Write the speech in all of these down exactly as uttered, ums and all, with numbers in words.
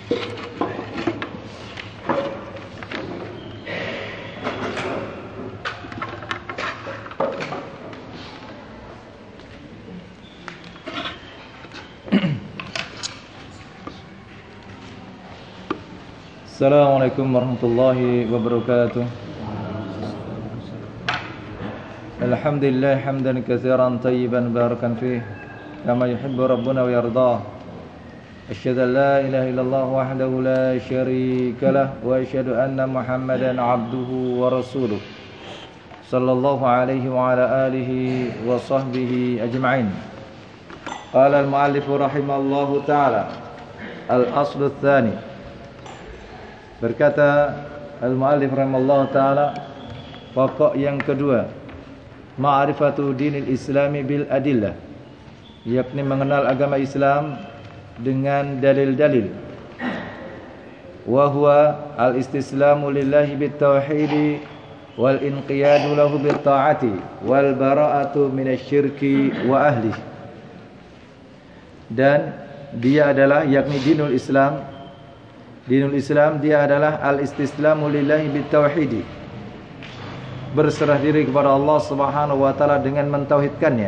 Assalamualaikum warahmatullahi wabarakatuh. Alhamdulillah hamdan katsiran tayyiban barakan fih kama yuhibbu rabbuna wa yardah. Asyhadu an la ilaha illallah wahdahu la syarika lah wa asyhadu anna Muhammadan abduhu wa rasuluh. Sallallahu alaihi wa ala alihi wa sahbihi ajma'in. Qala al-muallif rahimallahu ta'ala al-aslu tsani. Berkata al-muallif rahimallahu ta'ala, pokok yang kedua, ma'rifatu dinil islami bil adillah, yakni mengenal agama Islam dengan dalil-dalil. Wa huwa al-istislamu lillahi bit tauhid wal inqiyadu lahu bit ta'ati wal bara'atu minasyirki wa ahlihi. Dan dia adalah yakni dinul Islam. Dinul Islam dia adalah al-istislamu lillahi bit tauhid, berserah diri kepada Allah Subhanahu wa taala dengan mentauhidkannya.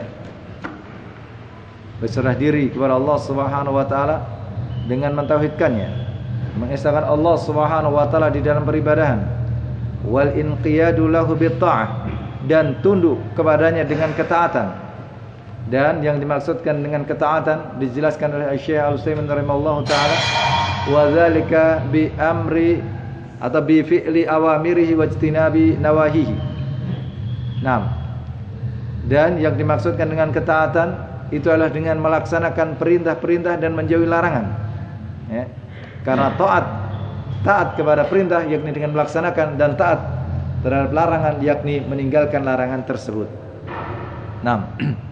Berserah diri kepada Allah Subhanahu wa taala dengan mentauhidkannya, mengesahkan Allah Subhanahu wa taala di dalam peribadahan. Wal inqiyadu lahu bit ta'ah, dan tunduk kepadanya dengan ketaatan. Dan yang dimaksudkan dengan ketaatan dijelaskan oleh Syekh Al-Utsaimin rahimahullahu taala, wa dzalika bi amri atau bi fi'li awamirihi wa ijtinabi nawahihi. Naam. Dan yang dimaksudkan dengan ketaatan itu adalah dengan melaksanakan perintah-perintah dan menjauhi larangan. Ya. Karena taat taat kepada perintah yakni dengan melaksanakan, dan taat terhadap larangan yakni meninggalkan larangan tersebut. Naam.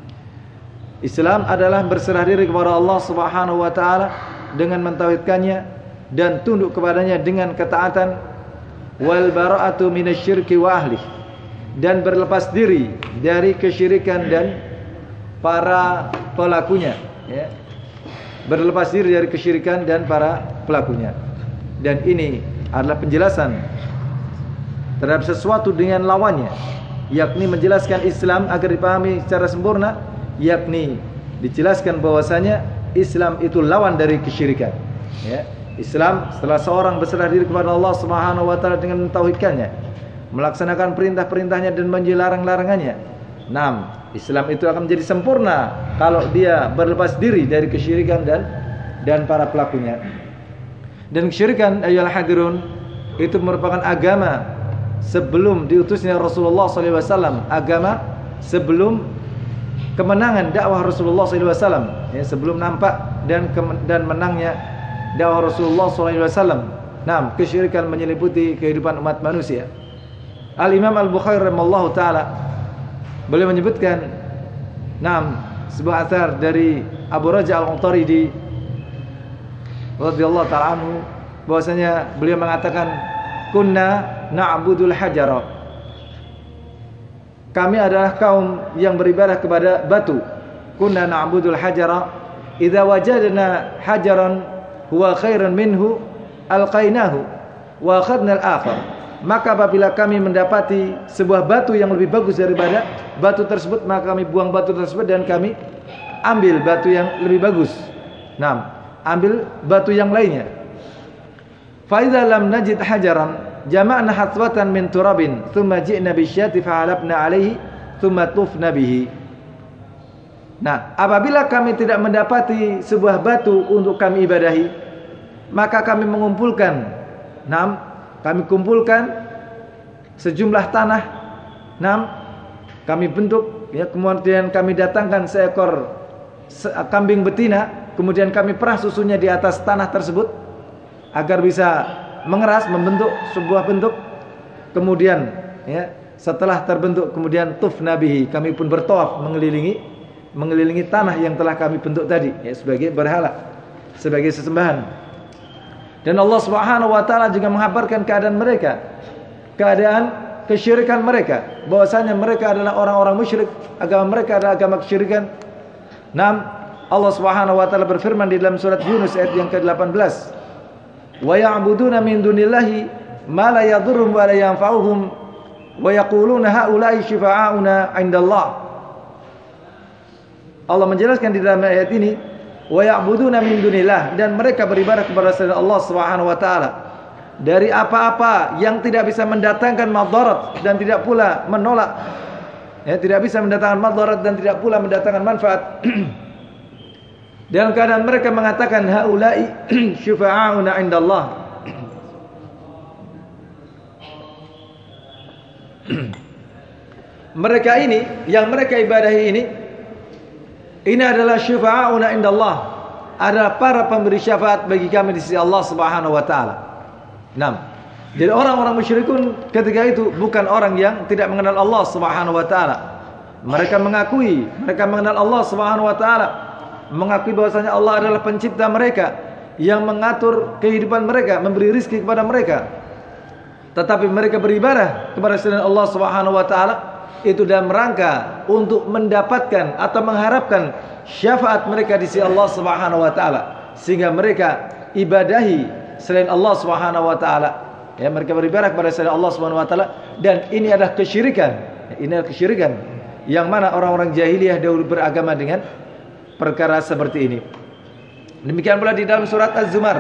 Islam adalah berserah diri kepada Allah Subhanahu wa taala dengan mentauhidkannya dan tunduk kepadanya dengan ketaatan, wal bara'atu minasyirki wa ahli, dan berlepas diri dari kesyirikan dan para pelakunya, ya. Berlepas diri dari kesyirikan dan para pelakunya. Dan ini adalah penjelasan terhadap sesuatu dengan lawannya, yakni menjelaskan Islam agar dipahami secara sempurna, yakni dijelaskan bahwasanya Islam itu lawan dari kesyirikan. Ya. Islam setelah seorang berserah diri kepada Allah Subhanahu wa taala dengan mentauhidkannya, melaksanakan perintah-perintahnya dan menjauhi larang-larangannya. Naam, Islam itu akan menjadi sempurna kalau dia berlepas diri dari kesyirikan dan dan para pelakunya. Dan kesyirikan ayyuhal hadirun itu merupakan agama sebelum diutusnya Rasulullah sallallahu alaihi wasallam, agama sebelum kemenangan dakwah Rasulullah sallallahu alaihi wasallam, ya, sebelum nampak dan dan menangnya dakwah Rasulullah sallallahu alaihi wasallam. Naam, kesyirikan menyelimuti kehidupan umat manusia. Al-Imam Al-Bukhari rahimallahu taala beliau menyebutkan, naam, sebuah athar dari Abu Raja Al-Utaridi radhiyallahu taala anhu, bahwasanya beliau mengatakan, kunna na'budul hajara, kami adalah kaum yang beribadah kepada batu. Kunna na'budul hajara, idza wajadna hajaran huwa khairan minhu alqainahu wa akhadna al-akhar. Maka apabila kami mendapati sebuah batu yang lebih bagus daripada batu tersebut, maka kami buang batu tersebut dan kami ambil batu yang lebih bagus. Naam, ambil batu yang lainnya. Fa idza lam najid hajaran jama'na hatwatan min turabin thumma ji'na bisyati fa'alabna alaihi thumma tufna bihi. Nah, apabila kami tidak mendapati sebuah batu untuk kami ibadahi, maka kami mengumpulkan, enam, kami kumpulkan sejumlah tanah, enam, kami bentuk, ya, kemudian kami datangkan seekor se kambing betina, kemudian kami perah susunya di atas tanah tersebut agar bisa mengeras, membentuk sebuah bentuk. Kemudian, ya, setelah terbentuk, kemudian tufna bihi, kami pun bertawaf mengelilingi mengelilingi tanah yang telah kami bentuk tadi, ya, sebagai berhala, sebagai sesembahan. Dan Allah Subhanahu wa taala juga mengabarkan keadaan mereka, keadaan kesyirikan mereka, bahwasanya mereka adalah orang-orang musyrik, agama mereka adalah agama kesyirikan. Naam, Allah Subhanahu wa taala berfirman di dalam surat Yunus ayat yang ke delapan belas, wa ya'buduna min dunillahi ma la yadhurruhum wa la yanfa'uhum wa yaquluna haula'i syifa'auna 'indallah. Allah menjelaskan di dalam ayat ini, wa ya'buduna min dunillah, dan mereka beribadah kepada selain Allah Subhanahu wa taala dari apa-apa yang tidak bisa mendatangkan madarat dan tidak pula menolak, ya, tidak bisa mendatangkan madarat dan tidak pula mendatangkan manfaat. Dalam keadaan mereka mengatakan haula'i syufa'auna 'indallah. Mereka ini, yang mereka ibadahi ini, ini adalah syufa'auna 'indallah, adalah para pemberi syafaat bagi kami di sisi Allah Subhanahu wa taala. enam. Jadi orang-orang musyrikun ketika itu bukan orang yang tidak mengenal Allah Subhanahu wa taala. Mereka mengakui, mereka mengenal Allah Subhanahu wa taala, mengakui bahwasanya Allah adalah pencipta mereka yang mengatur kehidupan mereka, memberi rizki kepada mereka. Tetapi mereka beribadah kepada selain Allah Subhanahu wa taala itu dalam rangka untuk mendapatkan atau mengharapkan syafaat mereka di sisi Allah Subhanahu wa taala, sehingga mereka ibadahi selain Allah Subhanahu wa taala. Ya, mereka beribadah kepada selain Allah Subhanahu wa taala, dan ini adalah kesyirikan. Ini adalah kesyirikan yang mana orang-orang jahiliyah dahulu beragama dengan perkara seperti ini. Demikian pula di dalam surat Az-Zumar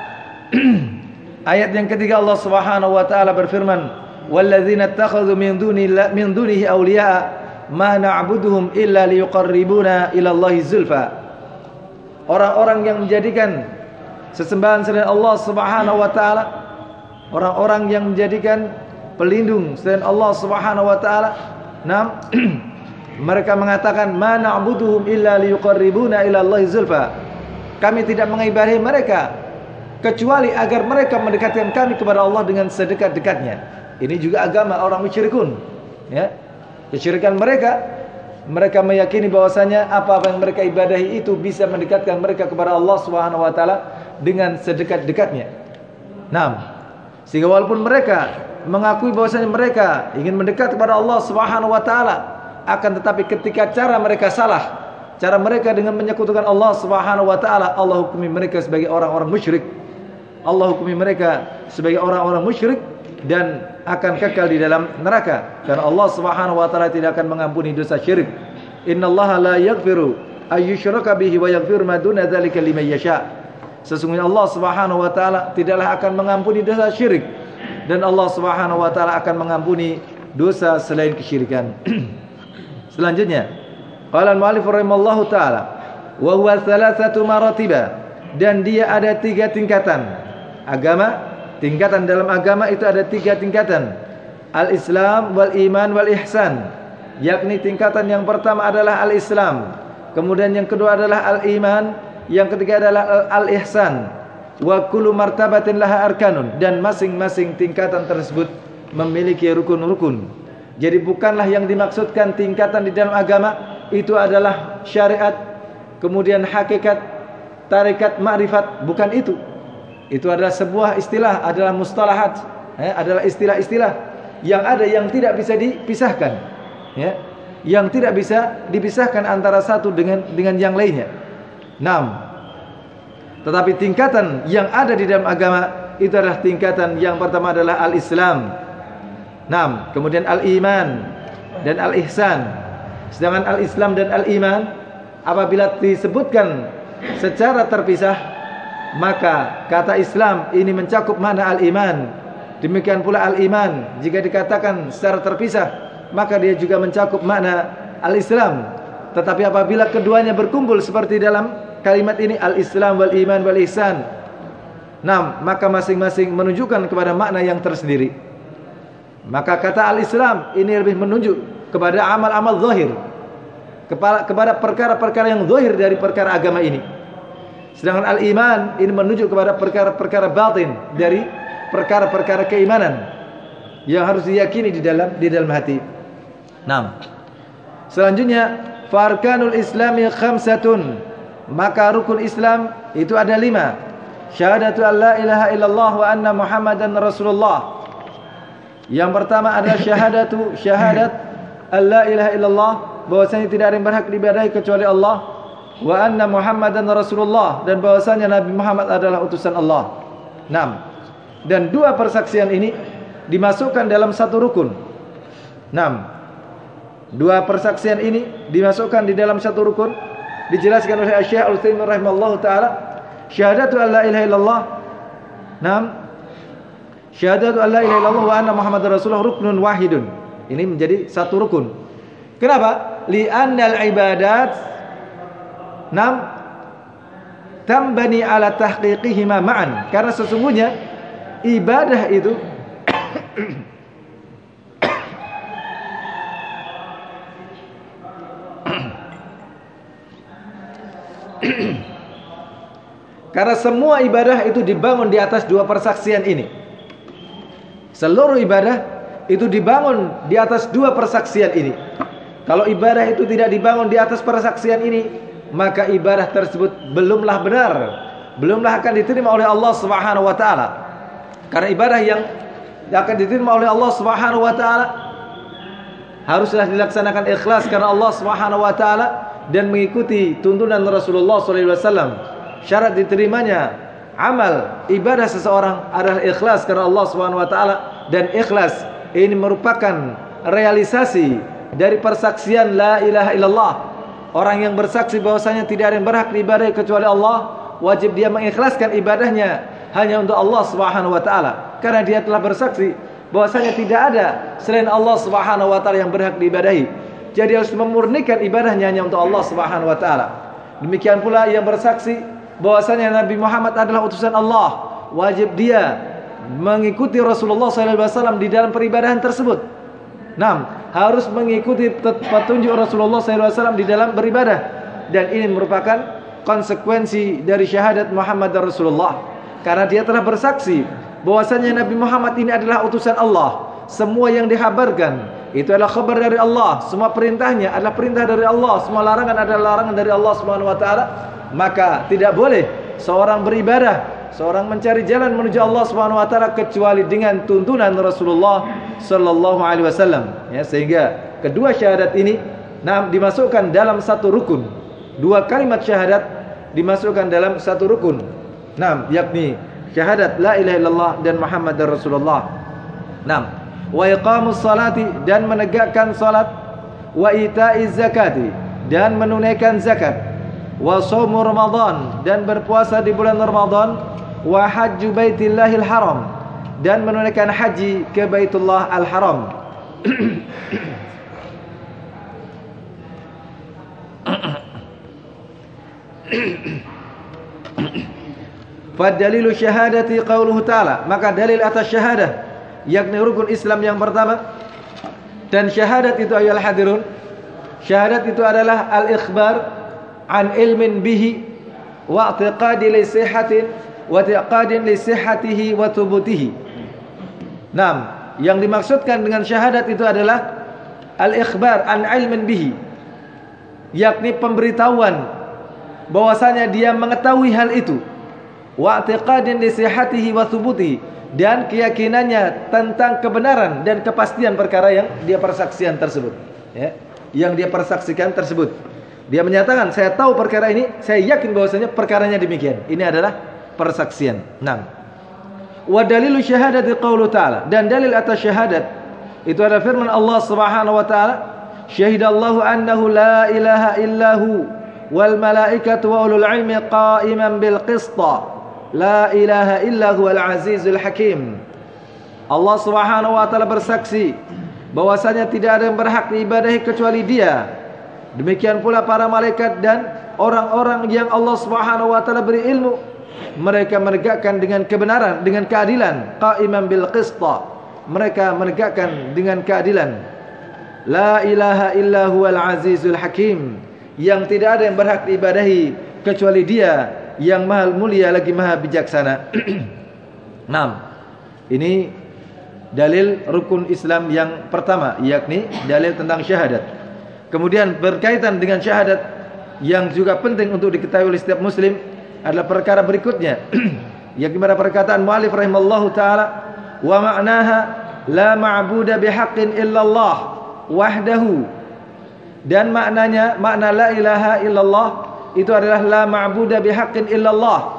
ayat yang ketiga, Allah Subhanahu wa taala berfirman, walladzina ittakhadhu min dunihi min dunihi awliya'a ma na'buduhum illa liyuqarribuna ila Allahi zulfa. Orang-orang yang menjadikan sesembahan selain Allah Subhanahu wa taala, orang-orang yang menjadikan pelindung selain Allah Subhanahu wa taala, enam, mereka mengatakan ma na'buduhum illa liyuqarribuna ila Allahi zulfa. Kami tidak mengibadahi mereka kecuali agar mereka mendekatkan kami kepada Allah dengan sedekat-dekatnya. Ini juga agama orang musyrikun, ya. Kesyirikan mereka, mereka meyakini bahwasanya apa-apa yang mereka ibadahi itu bisa mendekatkan mereka kepada Allah Subhanahu wa taala dengan sedekat-dekatnya. Nah, sehingga walaupun mereka mengakui bahwasanya mereka ingin mendekat kepada Allah Subhanahu wa taala, akan tetapi ketika cara mereka salah, cara mereka dengan menyekutukan Allah Subhanahu wa taala, Allah hukumi mereka sebagai orang-orang musyrik. Allah hukumi mereka sebagai orang-orang musyrik dan akan kekal di dalam neraka, karena Allah Subhanahu wa taala tidak akan mengampuni dosa syirik. Innallaha la yaghfiru ayyushraka bihi wa yaghfiru ma duna dzalika liman yasha. Sesungguhnya Allah Subhanahu wa taala tidaklah akan mengampuni dosa syirik, dan Allah Subhanahu wa taala akan mengampuni dosa selain kesyirikan. Selanjutnya, qala al-mu'allif rahimallahu taala, wa huwa thalathatu maratiba, dan dia ada tiga tingkatan. Agama, tingkatan dalam agama itu ada tiga tingkatan. Al-Islam wal iman wal ihsan. Yakni tingkatan yang pertama adalah al-Islam, kemudian yang kedua adalah al-iman, yang ketiga adalah al-ihsan. Wa kullu martabatin laha arkanun, dan masing-masing tingkatan tersebut memiliki rukun-rukun. Jadi bukanlah yang dimaksudkan tingkatan di dalam agama itu adalah syariat, kemudian hakikat, tarekat, ma'rifat, bukan itu. Itu adalah sebuah istilah, adalah mustalahat, ya, adalah istilah-istilah yang ada yang tidak bisa dipisahkan, ya, yang tidak bisa dipisahkan antara satu dengan dengan yang lainnya. Naam. Tetapi tingkatan yang ada di dalam agama itu adalah tingkatan yang pertama adalah al-Islam. Naam, kemudian al-iman dan al-ihsan. Sedangkan al-Islam dan al-iman apabila disebutkan secara terpisah, maka kata Islam ini mencakup makna al-iman. Demikian pula al-iman jika dikatakan secara terpisah, maka dia juga mencakup makna al-Islam. Tetapi apabila keduanya berkumpul seperti dalam kalimat ini, al-Islam wal iman wal ihsan, nah, maka masing-masing menunjukkan kepada makna yang tersendiri. Maka kata al-Islam ini lebih menunjuk kepada amal-amal zahir, kepada perkara-perkara yang zahir dari perkara agama ini. Sedangkan al-iman ini menunjuk kepada perkara-perkara batin dari perkara-perkara keimanan yang harus diyakini di dalam di dalam hati. Nah, selanjutnya, farkanul islami khamsatun, maka rukun Islam itu ada lima. Syahadatu an la ilaha illallah wa anna muhammadan rasulullah. Yang pertama adalah syahadatu syahadat an la ilaha illallah, bahwasanya tidak ada yang berhak diibadahi kecuali Allah, wa anna muhammadan rasulullah, dan bahwasanya Nabi Muhammad adalah utusan Allah. Naam. Dan dua persaksian ini dimasukkan dalam satu rukun. Naam. Dua persaksian ini dimasukkan di dalam satu rukun. Dijelaskan oleh Syekh Al-Utsaimin rahimallahu taala, syahadatu an la ilaha illallah. Naam. Syahadatu an la ilaha illallah wa anna Muhammadar Rasulullah ruknun wahidun. Ini menjadi satu rukun. Kenapa? Li'annal ibadat nam tambani ala tahqiqihima ma'an. Karena sesungguhnya ibadah itu karena semua ibadah itu dibangun di atas dua persaksian ini. Seluruh ibadah itu dibangun di atas dua persaksian ini. Kalau ibadah itu tidak dibangun di atas persaksian ini, maka ibadah tersebut belumlah benar, belumlah akan diterima oleh Allah Subhanahu wa taala. Karena ibadah yang akan diterima oleh Allah Subhanahu wa taala haruslah dilaksanakan ikhlas karena Allah Subhanahu wa taala dan mengikuti tuntunan Rasulullah sallallahu alaihi wasallam. Syarat diterimanya amal ibadah seseorang adalah ikhlas karena Allah Subhanahu wa taala, dan ikhlas ini merupakan realisasi dari persaksian la ilaha illallah. Orang yang bersaksi bahwasanya tidak ada yang berhak diibadahi kecuali Allah, wajib dia mengikhlaskan ibadahnya hanya untuk Allah Subhanahu wa taala, karena dia telah bersaksi bahwasanya tidak ada selain Allah Subhanahu wa taala yang berhak diibadahi. Jadi harus memurnikan ibadahnya hanya untuk Allah Subhanahu wa taala. Demikian pula yang bersaksi bahwasanya Nabi Muhammad adalah utusan Allah, wajib dia mengikuti Rasulullah sallallahu alaihi wasallam di dalam peribadahan tersebut. Naam, harus mengikuti petunjuk Rasulullah sallallahu alaihi wasallam di dalam beribadah, dan ini merupakan konsekuensi dari syahadat Muhammad Rasulullah, karena dia telah bersaksi bahwasanya Nabi Muhammad ini adalah utusan Allah. Semua yang dihabarkan itu adalah kabar dari Allah, semua perintahnya adalah perintah dari Allah, semua larangan adalah larangan dari Allah Subhanahu wa taala. Maka tidak boleh seorang beribadah, seorang mencari jalan menuju Allah Subhanahu wa taala kecuali dengan tuntunan Rasulullah sallallahu alaihi wasallam. Ya, sehingga kedua syahadat ini nah dimasukkan dalam satu rukun. Dua kalimat syahadat dimasukkan dalam satu rukun. Nah, yakni syahadat la ilaha illallah dan Muhammadar Rasulullah. Nah, wa iqamus salati dan menegakkan salat, wa itaiz zakati dan menunaikan zakat, wa shaum Ramadan dan berpuasa di bulan Ramadan, wa hajju baitillahil haram dan menunaikan haji ke Baitullah al-Haram. Fadalilu syahadati qauluhu ta'ala, maka dalil atas syahadah yakni rukun Islam yang pertama. Dan syahadat itu ayol hadirun, syahadat itu adalah al-ikhbar an ilmin bihi wa i'tiqadi li sihhatin wa i'tiqadin li sihhatihi wa thubutihi. Naam, yang dimaksudkan dengan syahadat itu adalah al-ikhbar an ilmin bihi, yakni pemberitahuan bahwasanya dia mengetahui hal itu, wa i'tiqadin li sihhatihi wa thubutihi, dan keyakinannya tentang kebenaran dan kepastian perkara yang dia persaksian tersebut, ya, yang dia persaksikan tersebut. Dia menyatakan, saya tahu perkara ini, saya yakin bahwasanya perkaranya demikian. Ini adalah persaksian. Nah, wa dalilu syahadati qaulu ta'ala, dan dalil atas syahadat itu adalah firman Allah Subhanahu wa taala, syahidallahu annahu la ilaha illahu wal malaikatu wa ulul ilmi qa'iman bil qista. La ilaha illa huwal azizul hakim. Allah Subhanahu wa taala bersaksi bahwasanya tidak ada yang berhak diibadahi kecuali Dia. Demikian pula para malaikat dan orang-orang yang Allah Subhanahu wa taala beri ilmu, mereka menegakkan dengan kebenaran, dengan keadilan. Qa'iman bil qista, mereka menegakkan dengan keadilan. La ilaha illa huwal azizul hakim, yang tidak ada yang berhak diibadahi kecuali Dia yang maha mulia lagi maha bijaksana. Naam, ini dalil rukun Islam yang pertama, yakni dalil tentang syahadat. Kemudian berkaitan dengan syahadat yang juga penting untuk diketahui oleh setiap muslim adalah perkara berikutnya, yakni pada perkataan mu'allif rahimallahu taala, wa ma'naha la ma'buda bihaqqin illallah wahdahu, dan maknanya, makna la ilaha illallah itu adalah la ma'buda bihaqqin illallah,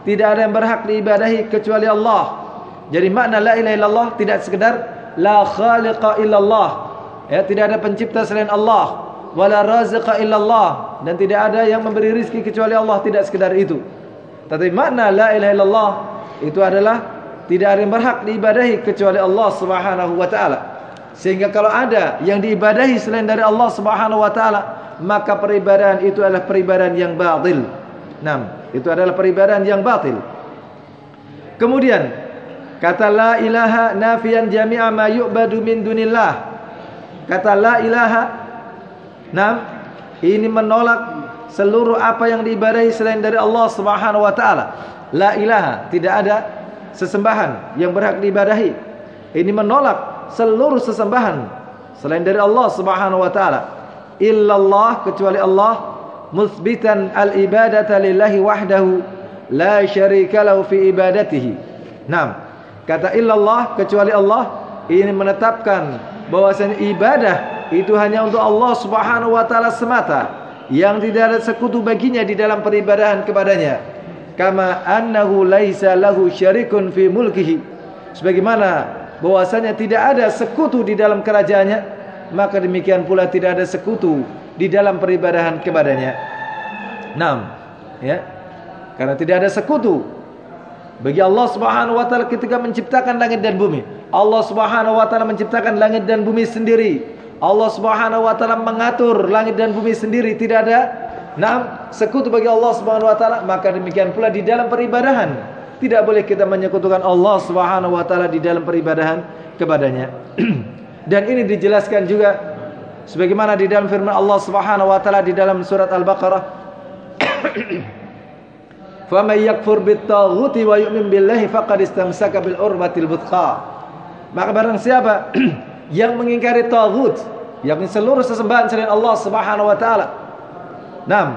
tidak ada yang berhak diibadahi kecuali Allah. Jadi makna la ilaha illallah tidak sekedar la khaliqa illallah, ya, tidak ada pencipta selain Allah, wala raziqa illallah, dan tidak ada yang memberi rizki kecuali Allah, tidak sekedar itu. Tapi makna la ilaha illallah itu adalah tidak ada yang berhak diibadahi kecuali Allah Subhanahu wa taala. Sehingga kalau ada yang diibadahi selain dari Allah Subhanahu wa taala, maka peribadahan itu adalah peribadahan yang batil. Naam, itu adalah peribadahan yang batil. Kemudian kata la ilaha nafiyan jami'a ma yu'badu min dunillah. Kata la ilaha, naam, ini menolak seluruh apa yang diibadahi selain dari Allah Subhanahu wa taala. La ilaha, tidak ada sesembahan yang berhak diibadahi. Ini menolak seluruh sesembahan selain dari Allah Subhanahu wa taala. Illallah, kecuali Allah, mutsbitan al-ibadata lillahi wahdahu la syarika lahu fi ibadatihi. Naam, kata illallah, kecuali Allah, ini menetapkan bahwasanya ibadah itu hanya untuk Allah Subhanahu wa taala semata, yang tidak ada sekutu baginya di dalam peribadahan kepadanya. Kama annahu laisa lahu syarikun fi mulkihi, sebagaimana bahwasanya tidak ada sekutu di dalam kerajaannya, maka demikian pula tidak ada sekutu di dalam peribadahan kepadanya. Naam, ya, karena tidak ada sekutu bagi Allah Subhanahu wa taala ketika menciptakan langit dan bumi. Allah Subhanahu wa taala menciptakan langit dan bumi sendiri. Allah Subhanahu wa taala mengatur langit dan bumi sendiri, tidak ada naam sekutu bagi Allah Subhanahu wa taala. Maka demikian pula di dalam peribadahan tidak boleh kita menyekutukan Allah Subhanahu wa taala di dalam peribadahan kepadanya. Dan ini dijelaskan juga sebagaimana di dalam firman Allah Subhanahu wa taala di dalam surat Al-Baqarah, "Faman yakfur bit-taghuti wa yu'min billahi faqad istamsaka bil urwatil wuthqa." Maka barang siapa yang mengingkari taghut, yakni seluruh sesembahan selain Allah Subhanahu wa taala. Naam.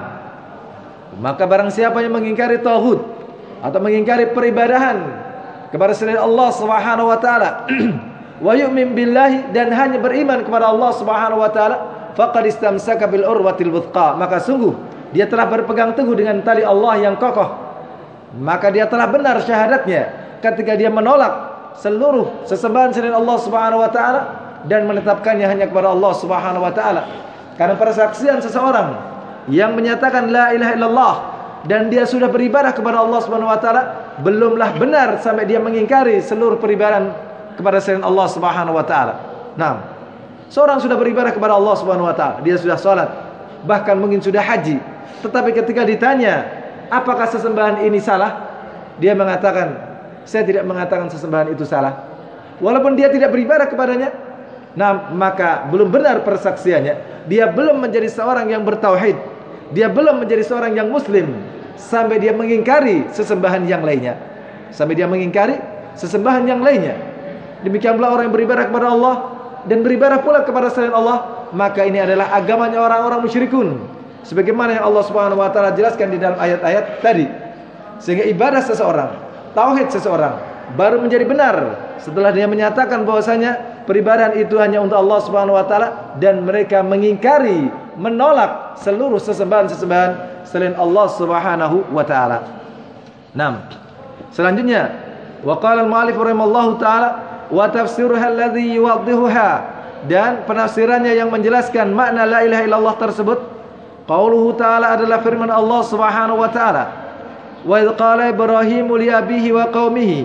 Maka barang siapa yang mengingkari taghut atau mengingkari peribadahan kepada selain Allah Subhanahu wa taala, wa yu'min billahi, dan hanya beriman kepada Allah Subhanahu wa taala, faqad istamsaka bil urwatil wuthqa, maka sungguh dia telah berpegang teguh dengan tali Allah yang kokoh. Maka dia telah benar syahadatnya ketika dia menolak seluruh sesembahan selain Allah Subhanahu wa taala dan menetapkannya hanya kepada Allah Subhanahu wa taala. Karena persaksian seseorang yang menyatakan la ilaha illallah dan dia sudah beribadah kepada Allah Subhanahu wa taala belumlah benar sampai dia mengingkari seluruh peribadahan kepada selain Allah Subhanahu wa taala. Nah, seorang sudah beribadah kepada Allah Subhanahu wa taala, dia sudah salat, bahkan mungkin sudah haji, tetapi ketika ditanya apakah sesembahan ini salah, dia mengatakan, saya tidak mengatakan sesembahan itu salah, walaupun dia tidak beribadah kepadanya. Nah, maka belum benar persaksiannya. Dia belum menjadi seorang yang bertauhid, dia belum menjadi seorang yang muslim sampai dia mengingkari sesembahan yang lainnya, sampai dia mengingkari sesembahan yang lainnya. Demikian pula orang yang beribadah kepada Allah dan beribadah pula kepada selain Allah, maka ini adalah agamanya orang-orang musyrikun, sebagaimana yang Allah Subhanahu wa taala jelaskan di dalam ayat-ayat tadi. Sehingga ibadah seseorang, tauhid seseorang baru menjadi benar setelah dia menyatakan bahwasanya peribadahan itu hanya untuk Allah Subhanahu wa taala dan mereka mengingkari, menolak seluruh sesembahan-sesembahan selain Allah Subhanahu wa taala. enam. Selanjutnya, wa qala al-mu'allif rahimallahu taala wa tafsiruha alladhi yuwaddihuha, dan penafsirannya yang menjelaskan makna la ilaha illallah tersebut, qauluhu ta'ala adalah firman Allah Subhanahu wa taala, wa idh qala Ibrahimu li abihi wa qaumihi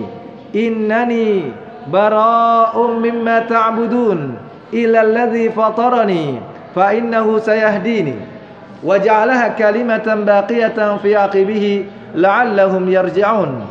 innani bara'um mimma ta'budun illa alladhi fatarani fa innahu sayahdini wa ja'alaha kalimatan baqiyatan fi aqibihi la'allahum yarji'un.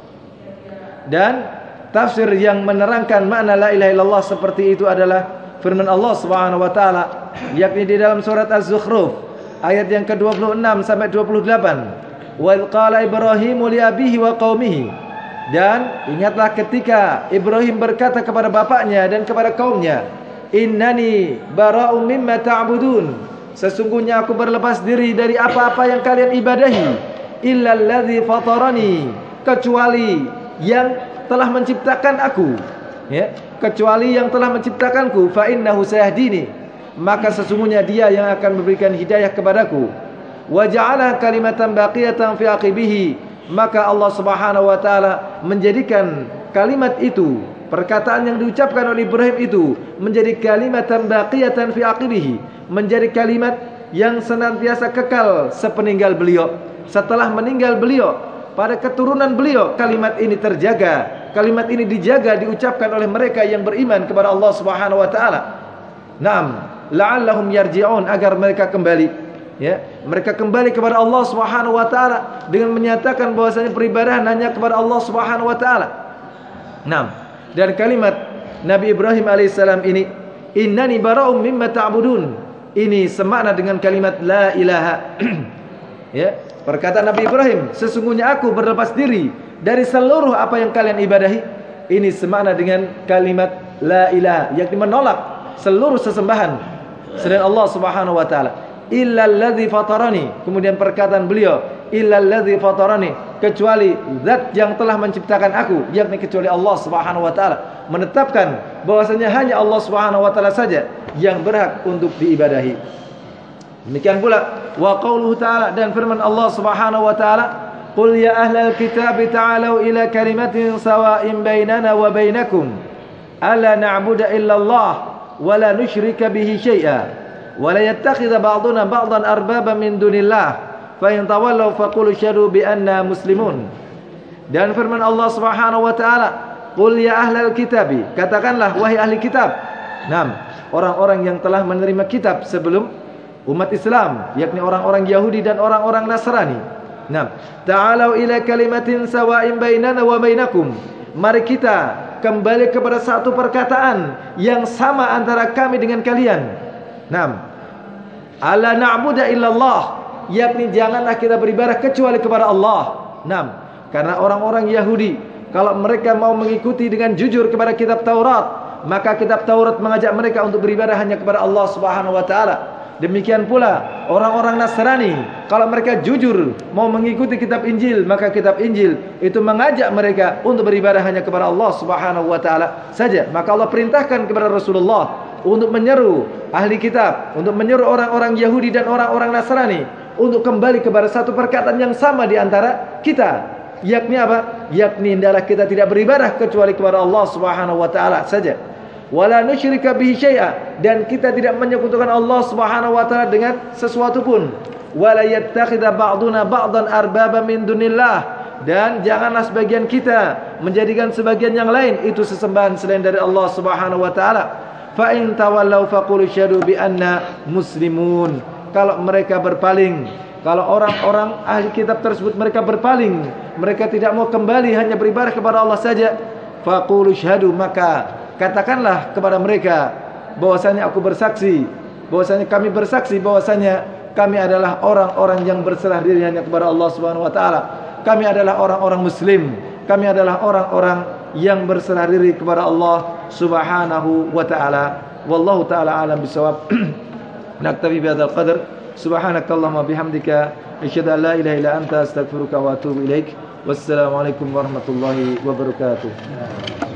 Dan tafsir yang menerangkan makna la ilaha illallah seperti itu adalah firman Allah Subhanahu wa taala, yakni di dalam surat Az-Zukhruf ayat yang ke dua puluh enam sampai dua puluh delapan. Wa idh qala Ibrahimu li abihi wa qaumihi, dan ingatlah ketika Ibrahim berkata kepada bapaknya dan kepada kaumnya, innani bara'um mimma ta'budun, sesungguhnya aku berlepas diri dari apa-apa yang kalian ibadahi, illa alladhi fatarani, kecuali yang telah menciptakan aku, ya, kecuali yang telah menciptakanku, fa innahu sayahdini, maka sesungguhnya dia yang akan memberikan hidayah kepadaku, wa ja'ala kalimatan baqiyatan fi aqibihi, maka Allah Subhanahu wa taala menjadikan kalimat itu, perkataan yang diucapkan oleh Ibrahim itu menjadi kalimatan baqiyatan fi aqibih, menjadi kalimat yang senantiasa kekal sepeninggal beliau. Setelah meninggal beliau, pada keturunan beliau kalimat ini terjaga. Kalimat ini dijaga, diucapkan oleh mereka yang beriman kepada Allah Subhanahu wa taala. Naam, la'allahum yarji'un, agar mereka kembali, ya, mereka kembali kepada Allah Subhanahu wa taala dengan menyatakan bahwasanya peribadahan hanya kepada Allah Subhanahu wa taala. Naam, dan kalimat Nabi Ibrahim alaihissalam ini, innani bara'um mimma ta'budun, ini semakna dengan kalimat la ilaha. Ya, perkataan Nabi Ibrahim, sesungguhnya aku berlepas diri dari seluruh apa yang kalian ibadahi. Ini semakna dengan kalimat la ilaha, yakni menolak seluruh sesembahan selain Allah Subhanahu wa taala. Illa allazi fatarani, kemudian perkataan beliau, illa allazi fatarani, kecuali zat yang telah menciptakan aku, yakni kecuali Allah Subhanahu wa taala, menetapkan bahwasanya hanya Allah Subhanahu wa taala saja yang berhak untuk diibadahi. Demikian pula wa qauluhu ta'ala, dan firman Allah Subhanahu wa taala, qul ya ahlal kitab ta'alu ila kalimatin sawa'in bainana wa bainakum alla na'budu illa Allah wa la nusyrika bihi syai'a wa la yattakhidha ba'duna ba'dan arbaba min dunillah fa in tawallaw faqulu syahadu bi anna muslimun. Dan firman Allah Subhanahu wa taala, qul ya ahlal kitab, katakanlah wahai ahli kitab. Naam, orang-orang yang telah menerima kitab sebelum umat Islam, yakni orang-orang Yahudi dan orang-orang Nasrani. Nah, ta'alau ila kalimatin sawa'in bainana wa bainakum, mari kita kembali kepada satu perkataan yang sama antara kami dengan kalian. Nah, alla na'budu illallah, yakni janganlah kita beribadah kecuali kepada Allah. Nah, karena orang-orang Yahudi, kalau mereka mau mengikuti dengan jujur kepada kitab Taurat, maka kitab Taurat mengajak mereka untuk beribadah hanya kepada Allah Subhanahu wa taala. Demikian pula orang-orang Nasrani, kalau mereka jujur mau mengikuti kitab Injil, maka kitab Injil itu mengajak mereka untuk beribadah hanya kepada Allah Subhanahu wa taala saja. Maka Allah perintahkan kepada Rasulullah untuk menyeru ahli kitab, untuk menyeru orang-orang Yahudi dan orang-orang Nasrani untuk kembali kepada satu perkataan yang sama di antara kita, yakni apa? Yakni hendaklah kita tidak beribadah kecuali kepada Allah Subhanahu wa taala saja. Wala nusyrika bihi syai'a, dan kita tidak menyekutukan Allah Subhanahu wa taala dengan sesuatu pun. Wala yattakhidha ba'duna ba'dan arbaba min dunillah, dan janganlah sebagian kita menjadikan sebagian yang lain itu sesembahan selain dari Allah Subhanahu wa taala. Fa in tawallaw faqulu syahadu bi anna muslimun. Kalau mereka berpaling, kalau orang-orang ahli kitab tersebut mereka berpaling, mereka tidak mau kembali hanya beribadah kepada Allah saja, faqulu syahadu, maka katakanlah kepada mereka bahwasanya aku bersaksi, bahwasanya kami bersaksi bahwasanya kami adalah orang-orang yang berserah diri hanya kepada Allah Subhanahu wa taala. Kami adalah orang-orang muslim, kami adalah orang-orang yang berserah diri kepada Allah Subhanahu wa taala. Wallahu taala alam bisawab. Naktafi bihadzal qadar. Subhanakallahumma bihamdika asyhadu an la ilaha illa anta astaghfiruka wa atubu ilaik. Wassalamualaikum warahmatullahi wabarakatuh.